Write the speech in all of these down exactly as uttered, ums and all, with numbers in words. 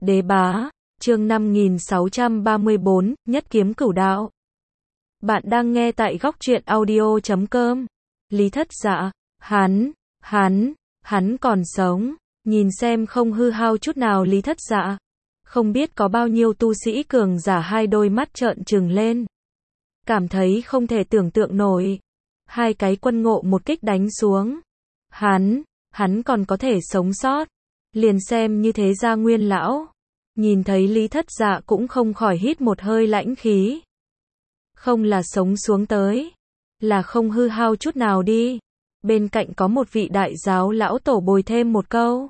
Đế bá, chương năm nghìn sáu trăm ba mươi bốn, nhất kiếm cửu đạo. Bạn đang nghe tại góc truyện audio chấm com. Lý Thất Dạ, hắn, hắn, hắn còn sống, nhìn xem không hư hao chút nào Lý Thất Dạ. Không biết có bao nhiêu tu sĩ cường giả hai đôi mắt trợn trừng lên. Cảm thấy không thể tưởng tượng nổi. Hai cái quân ngộ một kích đánh xuống. Hắn, hắn còn có thể sống sót. Liền xem như thế gia Nguyên lão. Nhìn thấy Lý Thất Dạ cũng không khỏi hít một hơi lãnh khí. Không là sống xuống tới. Là không hư hao chút nào đi. Bên cạnh có một vị đại giáo lão tổ bồi thêm một câu.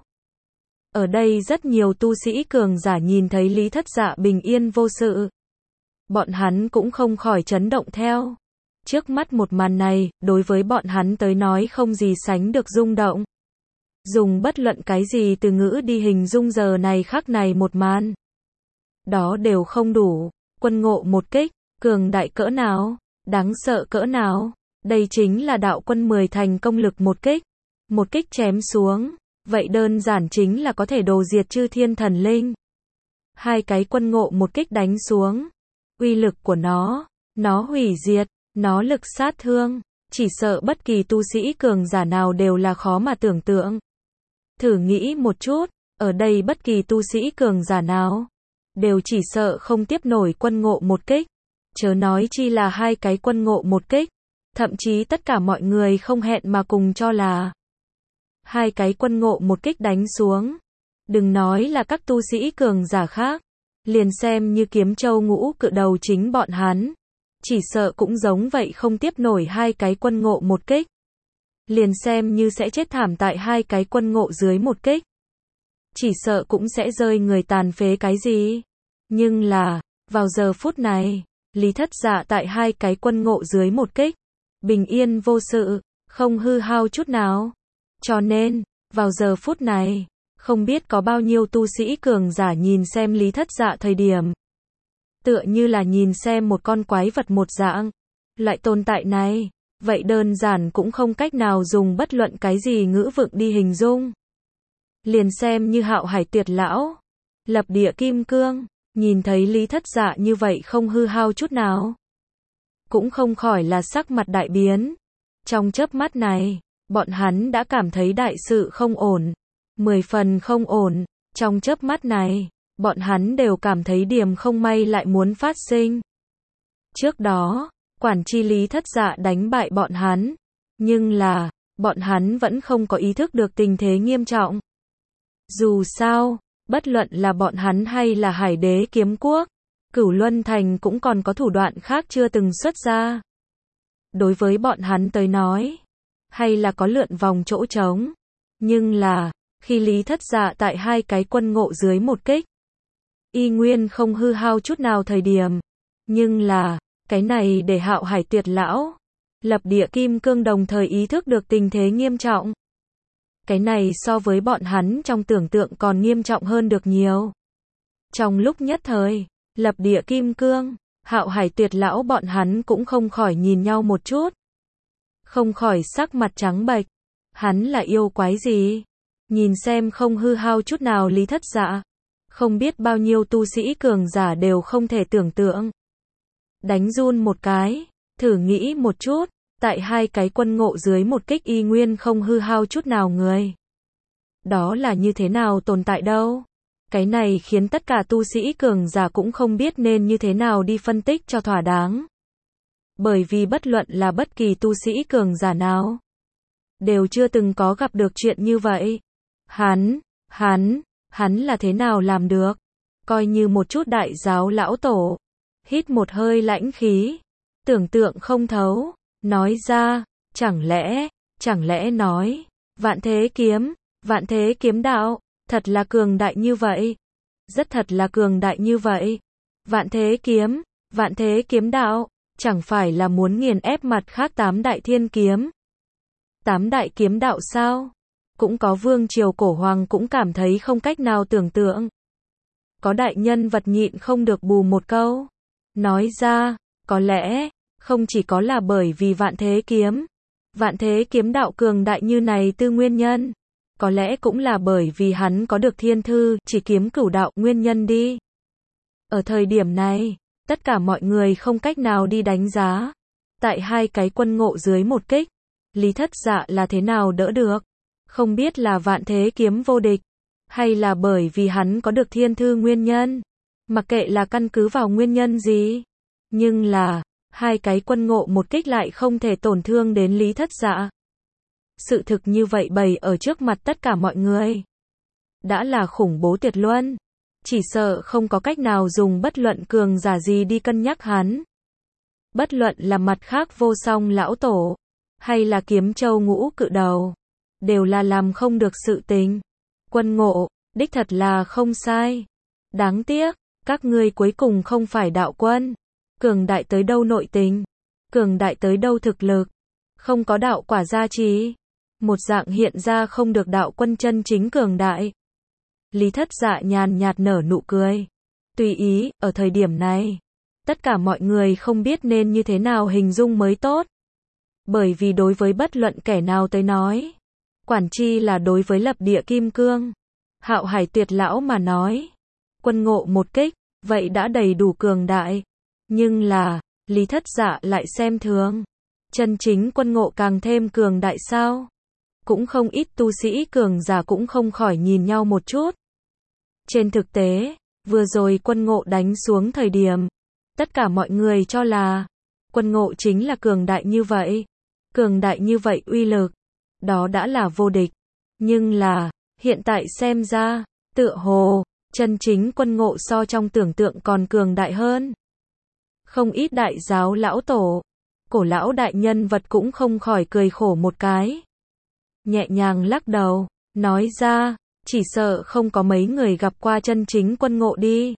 Ở đây rất nhiều tu sĩ cường giả nhìn thấy Lý Thất Dạ bình yên vô sự. Bọn hắn cũng không khỏi chấn động theo. Trước mắt một màn này, đối với bọn hắn tới nói không gì sánh được rung động. Dùng bất luận cái gì từ ngữ đi hình dung giờ này khắc này một màn. Đó đều không đủ. Quân ngộ một kích, cường đại cỡ nào, đáng sợ cỡ nào. Đây chính là đạo quân mười thành công lực một kích. Một kích chém xuống. Vậy đơn giản chính là có thể đồ diệt chư thiên thần linh. Hai cái quân ngộ một kích đánh xuống. Uy lực của nó, nó hủy diệt, nó lực sát thương. Chỉ sợ bất kỳ tu sĩ cường giả nào đều là khó mà tưởng tượng. Thử nghĩ một chút, ở đây bất kỳ tu sĩ cường giả nào, đều chỉ sợ không tiếp nổi quân ngộ một kích. Chớ nói chi là hai cái quân ngộ một kích. Thậm chí tất cả mọi người không hẹn mà cùng cho là hai cái quân ngộ một kích đánh xuống. Đừng nói là các tu sĩ cường giả khác. Liền xem như Kiếm Châu ngũ cự đầu chính bọn hắn. Chỉ sợ cũng giống vậy không tiếp nổi hai cái quân ngộ một kích. Liền xem như sẽ chết thảm tại hai cái quân ngộ dưới một kích. Chỉ sợ cũng sẽ rơi người tàn phế cái gì. Nhưng là, vào giờ phút này, Lý Thất Dạ tại hai cái quân ngộ dưới một kích. Bình yên vô sự, không hư hao chút nào. Cho nên, vào giờ phút này, không biết có bao nhiêu tu sĩ cường giả nhìn xem Lý Thất Dạ thời điểm. Tựa như là nhìn xem một con quái vật một dạng. Loại tồn tại này, vậy đơn giản cũng không cách nào dùng bất luận cái gì ngữ vựng đi hình dung. Liền xem như Hạo Hải Tuyệt lão, Lập Địa Kim Cương, nhìn thấy Lý Thất Dạ như vậy không hư hao chút nào. Cũng không khỏi là sắc mặt đại biến. Trong chớp mắt này, bọn hắn đã cảm thấy đại sự không ổn. Mười phần không ổn. Trong chớp mắt này, bọn hắn đều cảm thấy điểm không may lại muốn phát sinh. Trước đó, quản chi Lý Thất Dạ đánh bại bọn hắn. Nhưng là, bọn hắn vẫn không có ý thức được tình thế nghiêm trọng. Dù sao, bất luận là bọn hắn hay là Hải Đế Kiếm Quốc, Cửu Luân Thành cũng còn có thủ đoạn khác chưa từng xuất ra. Đối với bọn hắn tới nói, hay là có lượn vòng chỗ trống. Nhưng là, khi Lý Thất Dạ tại hai cái quân ngộ dưới một kích, y nguyên không hư hao chút nào thời điểm. Nhưng là, cái này để Hạo Hải Tuyệt lão, Lập Địa Kim Cương đồng thời ý thức được tình thế nghiêm trọng. Cái này so với bọn hắn trong tưởng tượng còn nghiêm trọng hơn được nhiều. Trong lúc nhất thời, Lập Địa Kim Cương, Hạo Hải Tuyệt lão bọn hắn cũng không khỏi nhìn nhau một chút. Không khỏi sắc mặt trắng bệch. Hắn là yêu quái gì? Nhìn xem không hư hao chút nào Lý Thất Dạ. Không biết bao nhiêu tu sĩ cường giả đều không thể tưởng tượng. Đánh run một cái, thử nghĩ một chút, tại hai cái quân ngộ dưới một kích y nguyên không hư hao chút nào người. Đó là như thế nào tồn tại đâu? Cái này khiến tất cả tu sĩ cường giả cũng không biết nên như thế nào đi phân tích cho thỏa đáng. Bởi vì bất luận là bất kỳ tu sĩ cường giả nào, đều chưa từng có gặp được chuyện như vậy. Hắn, hắn, hắn là thế nào làm được? Coi như một chút đại giáo lão tổ, hít một hơi lãnh khí, tưởng tượng không thấu, nói ra, chẳng lẽ, chẳng lẽ nói, vạn thế kiếm, vạn thế kiếm đạo, thật là cường đại như vậy. Rất thật là cường đại như vậy. Vạn thế kiếm, vạn thế kiếm đạo, chẳng phải là muốn nghiền ép mặt khác tám đại thiên kiếm. Tám đại kiếm đạo sao? Cũng có vương triều cổ hoàng cũng cảm thấy không cách nào tưởng tượng. Có đại nhân vật nhịn không được bù một câu. Nói ra, có lẽ, không chỉ có là bởi vì vạn thế kiếm. Vạn thế kiếm đạo cường đại như này tư nguyên nhân. Có lẽ cũng là bởi vì hắn có được thiên thư, chỉ kiếm cửu đạo, nguyên nhân đi. Ở thời điểm này, tất cả mọi người không cách nào đi đánh giá. Tại hai cái quân ngộ dưới một kích, Lý Thất Dạ là thế nào đỡ được? Không biết là vạn thế kiếm vô địch, hay là bởi vì hắn có được thiên thư nguyên nhân. Mặc kệ là căn cứ vào nguyên nhân gì. Nhưng là, hai cái quân ngộ một kích lại không thể tổn thương đến Lý Thất Dạ. Sự thực như vậy bày ở trước mặt tất cả mọi người. Đã là khủng bố tuyệt luân. Chỉ sợ không có cách nào dùng bất luận cường giả gì đi cân nhắc hắn. Bất luận là mặt khác vô song lão tổ, hay là kiếm châu ngũ cự đầu, đều là làm không được sự tình. Quân ngộ, đích thật là không sai. Đáng tiếc, các ngươi cuối cùng không phải đạo quân. Cường đại tới đâu nội tình, cường đại tới đâu thực lực, không có đạo quả gia trì, một dạng hiện ra không được đạo quân chân chính cường đại. Lý Thất Dạ nhàn nhạt nở nụ cười. Tùy ý, ở thời điểm này, tất cả mọi người không biết nên như thế nào hình dung mới tốt. Bởi vì đối với bất luận kẻ nào tới nói, quản chi là đối với lập địa kim cương, Hạo Hải Tuyệt lão mà nói, quân ngộ một kích, vậy đã đầy đủ cường đại. Nhưng là, Lý Thất Dạ lại xem thường. Chân chính quân ngộ càng thêm cường đại sao? Cũng không ít tu sĩ cường giả cũng không khỏi nhìn nhau một chút. Trên thực tế, vừa rồi quân ngộ đánh xuống thời điểm, tất cả mọi người cho là, quân ngộ chính là cường đại như vậy. Cường đại như vậy uy lực, đó đã là vô địch. Nhưng là, hiện tại xem ra, tựa hồ, chân chính quân ngộ so trong tưởng tượng còn cường đại hơn. Không ít đại giáo lão tổ, cổ lão đại nhân vật cũng không khỏi cười khổ một cái. Nhẹ nhàng lắc đầu, nói ra, chỉ sợ không có mấy người gặp qua chân chính quân ngộ đi.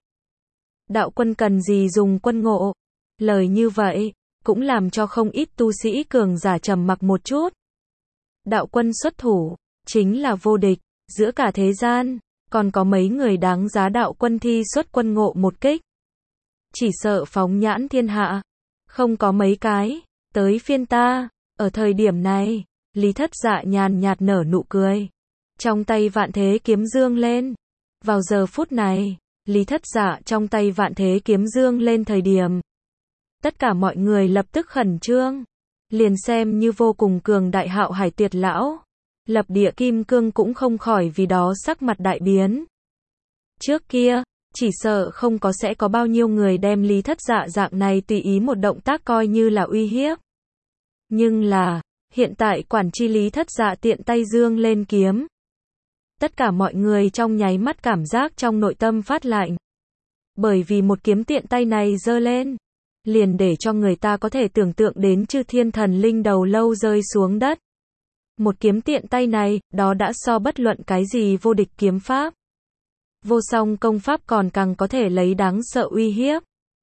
Đạo quân cần gì dùng quân ngộ? Lời như vậy, cũng làm cho không ít tu sĩ cường giả trầm mặc một chút. Đạo quân xuất thủ, chính là vô địch, giữa cả thế gian, còn có mấy người đáng giá đạo quân thi xuất quân ngộ một kích. Chỉ sợ phóng nhãn thiên hạ, không có mấy cái, tới phiên ta. Ở thời điểm này, Lý Thất Dạ nhàn nhạt nở nụ cười. Trong tay vạn thế kiếm dương lên. Vào giờ phút này, Lý Thất Dạ trong tay vạn thế kiếm dương lên thời điểm. Tất cả mọi người lập tức khẩn trương. Liền xem như vô cùng cường đại Hạo Hải Tuyệt lão, lập địa kim cương cũng không khỏi vì đó sắc mặt đại biến. Trước kia, chỉ sợ không có sẽ có bao nhiêu người đem Lý Thất Dạ dạng này tùy ý một động tác coi như là uy hiếp. Nhưng là, hiện tại quản chi Lý Thất Dạ tiện tay dương lên kiếm. Tất cả mọi người trong nháy mắt cảm giác trong nội tâm phát lạnh. Bởi vì một kiếm tiện tay này giơ lên, liền để cho người ta có thể tưởng tượng đến chư thiên thần linh đầu lâu rơi xuống đất. Một kiếm tiện tay này, đó đã so bất luận cái gì vô địch kiếm pháp. Vô song công pháp còn càng có thể lấy đáng sợ uy hiếp.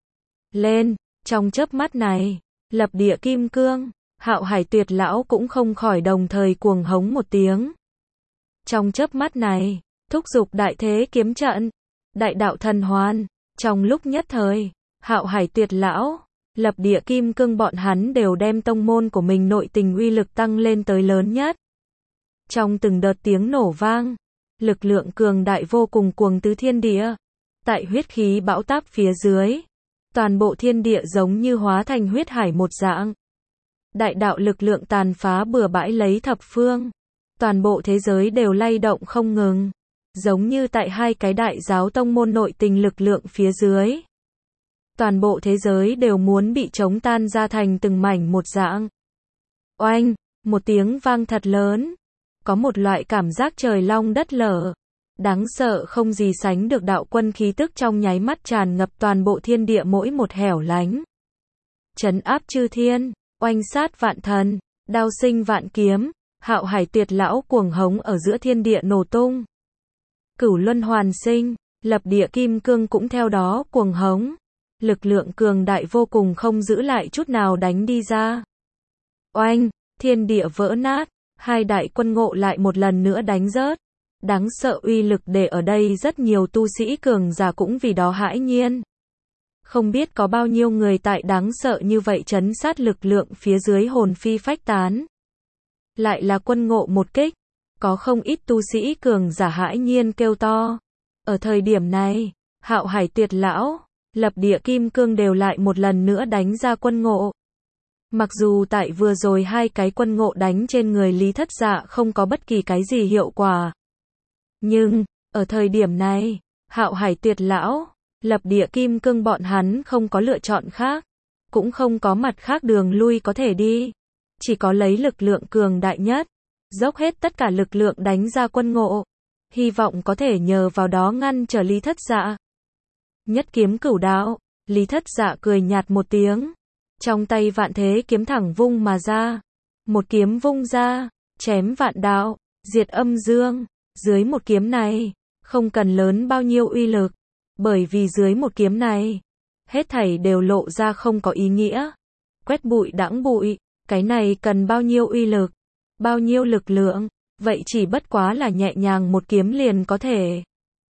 Lên, trong chớp mắt này, lập địa kim cương, Hạo Hải Tuyệt lão cũng không khỏi đồng thời cuồng hống một tiếng. Trong chớp mắt này, thúc giục đại thế kiếm trận, đại đạo thần hoàn, trong lúc nhất thời, Hạo Hải Tuyệt lão, lập địa kim cương bọn hắn đều đem tông môn của mình nội tình uy lực tăng lên tới lớn nhất. Trong từng đợt tiếng nổ vang, lực lượng cường đại vô cùng cuồng tứ thiên địa. Tại huyết khí bão táp phía dưới, toàn bộ thiên địa giống như hóa thành huyết hải một dạng. Đại đạo lực lượng tàn phá bừa bãi lấy thập phương. Toàn bộ thế giới đều lay động không ngừng. Giống như tại hai cái đại giáo tông môn nội tình lực lượng phía dưới. Toàn bộ thế giới đều muốn bị chống tan ra thành từng mảnh một dạng. Oanh, một tiếng vang thật lớn. Có một loại cảm giác trời long đất lở. Đáng sợ không gì sánh được đạo quân khí tức trong nháy mắt tràn ngập toàn bộ thiên địa mỗi một hẻo lánh. Trấn áp chư thiên, oanh sát vạn thần, đao sinh vạn kiếm, Hạo Hải Tuyệt lão cuồng hống ở giữa thiên địa nổ tung. Cửu luân hoàn sinh, lập địa kim cương cũng theo đó cuồng hống. Lực lượng cường đại vô cùng không giữ lại chút nào đánh đi ra. Oanh, thiên địa vỡ nát, hai đại quân ngộ lại một lần nữa đánh rớt. Đáng sợ uy lực để ở đây rất nhiều tu sĩ cường giả cũng vì đó hãi nhiên. Không biết có bao nhiêu người tại đáng sợ như vậy trấn sát lực lượng phía dưới hồn phi phách tán. Lại là quân ngộ một kích. có không ít tu sĩ cường giả hãi nhiên kêu to. Ở thời điểm này, Hạo Hải Tuyệt Lão, Lập Địa Kim Cương đều lại một lần nữa đánh ra quân ngộ. Mặc dù tại vừa rồi hai cái quân ngộ đánh trên người Lý Thất Dạ không có bất kỳ cái gì hiệu quả. Nhưng, ở thời điểm này, Hạo Hải Tuyệt Lão, Lập Địa Kim Cương bọn hắn không có lựa chọn khác, cũng không có mặt khác đường lui có thể đi. Chỉ có lấy lực lượng cường đại nhất, dốc hết tất cả lực lượng đánh ra quân ngộ, hy vọng có thể nhờ vào đó ngăn trở Lý Thất Dạ. Nhất kiếm cửu đạo, Lý Thất Dạ cười nhạt một tiếng, trong tay vạn thế kiếm thẳng vung mà ra. Một kiếm vung ra, chém vạn đạo, diệt âm dương. Dưới một kiếm này, không cần lớn bao nhiêu uy lực, bởi vì dưới một kiếm này, hết thảy đều lộ ra không có ý nghĩa. Quét bụi đãng bụi, cái này cần bao nhiêu uy lực, bao nhiêu lực lượng, vậy chỉ bất quá là nhẹ nhàng một kiếm liền có thể.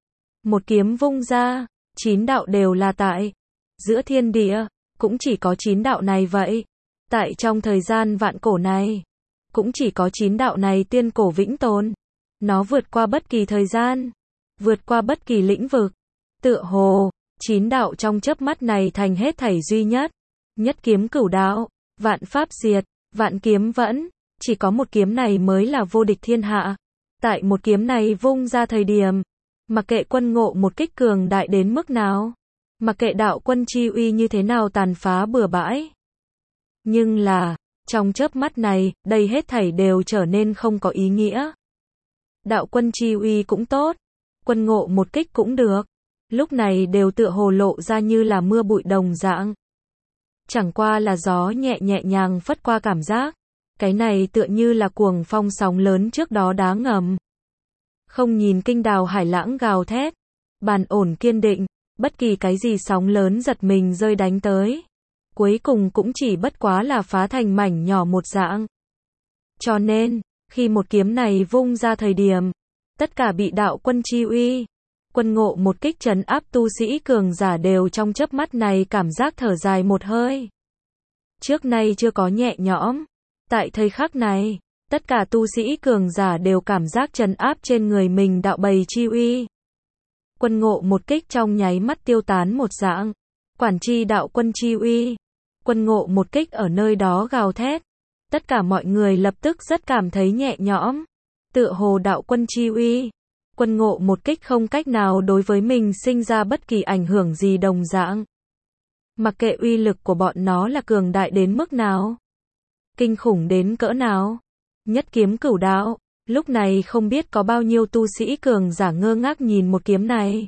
Một kiếm vung ra, chín đạo đều là tại giữa thiên địa, cũng chỉ có chín đạo này vậy. Tại trong thời gian vạn cổ này, cũng chỉ có chín đạo này tiên cổ vĩnh tồn. Nó vượt qua bất kỳ thời gian, vượt qua bất kỳ lĩnh vực. Tựa hồ, chín đạo trong chớp mắt này thành hết thảy duy nhất. Nhất kiếm cửu đạo, vạn pháp diệt, vạn kiếm vẫn, chỉ có một kiếm này mới là vô địch thiên hạ. Tại một kiếm này vung ra thời điểm, mặc kệ quân ngộ một kích cường đại đến mức nào, mặc kệ đạo quân chi uy như thế nào tàn phá bừa bãi. Nhưng là, trong chớp mắt này, đây hết thảy đều trở nên không có ý nghĩa. Đạo quân chi uy cũng tốt, quân ngộ một kích cũng được, lúc này đều tựa hồ lộ ra như là mưa bụi đồng dạng. Chẳng qua là gió nhẹ nhẹ nhàng phất qua cảm giác, cái này tựa như là cuồng phong sóng lớn trước đó đá ngầm. Không nhìn kinh đào hải lãng gào thét, bàn ổn kiên định, bất kỳ cái gì sóng lớn giật mình rơi đánh tới, cuối cùng cũng chỉ bất quá là phá thành mảnh nhỏ một dạng. Cho nên, khi một kiếm này vung ra thời điểm, tất cả bị đạo quân chi uy, quân ngộ một kích trấn áp tu sĩ cường giả đều trong chớp mắt này cảm giác thở dài một hơi. Trước nay chưa có nhẹ nhõm, tại thời khắc này, tất cả tu sĩ cường giả đều cảm giác trấn áp trên người mình đạo bầy chi uy. Quân ngộ một kích trong nháy mắt tiêu tán một dạng, quản chi đạo quân chi uy, quân ngộ một kích ở nơi đó gào thét. Tất cả mọi người lập tức rất cảm thấy nhẹ nhõm, tựa hồ đạo quân chi uy, quân ngộ một kích không cách nào đối với mình sinh ra bất kỳ ảnh hưởng gì đồng dạng. Mặc kệ uy lực của bọn nó là cường đại đến mức nào, kinh khủng đến cỡ nào, nhất kiếm cửu đạo, lúc này không biết có bao nhiêu tu sĩ cường giả ngơ ngác nhìn một kiếm này.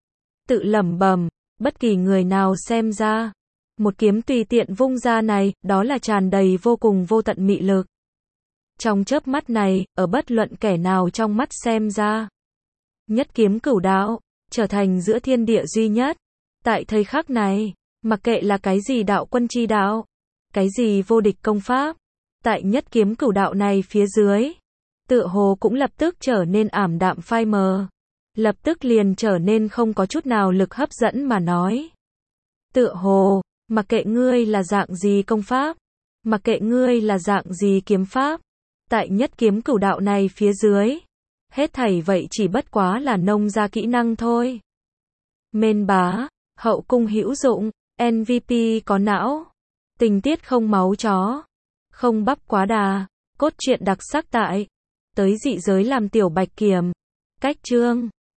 Tự lẩm bẩm, bất kỳ người nào xem ra, một kiếm tùy tiện vung ra này, đó là tràn đầy vô cùng vô tận mị lực. Trong chớp mắt này, ở bất luận kẻ nào trong mắt xem ra, nhất kiếm cửu đạo, trở thành giữa thiên địa duy nhất. Tại thời khắc này, mặc kệ là cái gì đạo quân chi đạo, cái gì vô địch công pháp, tại nhất kiếm cửu đạo này phía dưới, tựa hồ cũng lập tức trở nên ảm đạm phai mờ. Lập tức liền trở nên không có chút nào lực hấp dẫn mà nói. Tựa hồ, mặc kệ ngươi là dạng gì công pháp, mặc kệ ngươi là dạng gì kiếm pháp, tại nhất kiếm cửu đạo này phía dưới, hết thảy vậy chỉ bất quá là nông ra kỹ năng thôi. Mên bá, hậu cung hữu dụng, em vê pê có não, tình tiết không máu chó, không bắp quá đà, cốt truyện đặc sắc tại tới dị giới làm tiểu bạch kiểm. Cách chương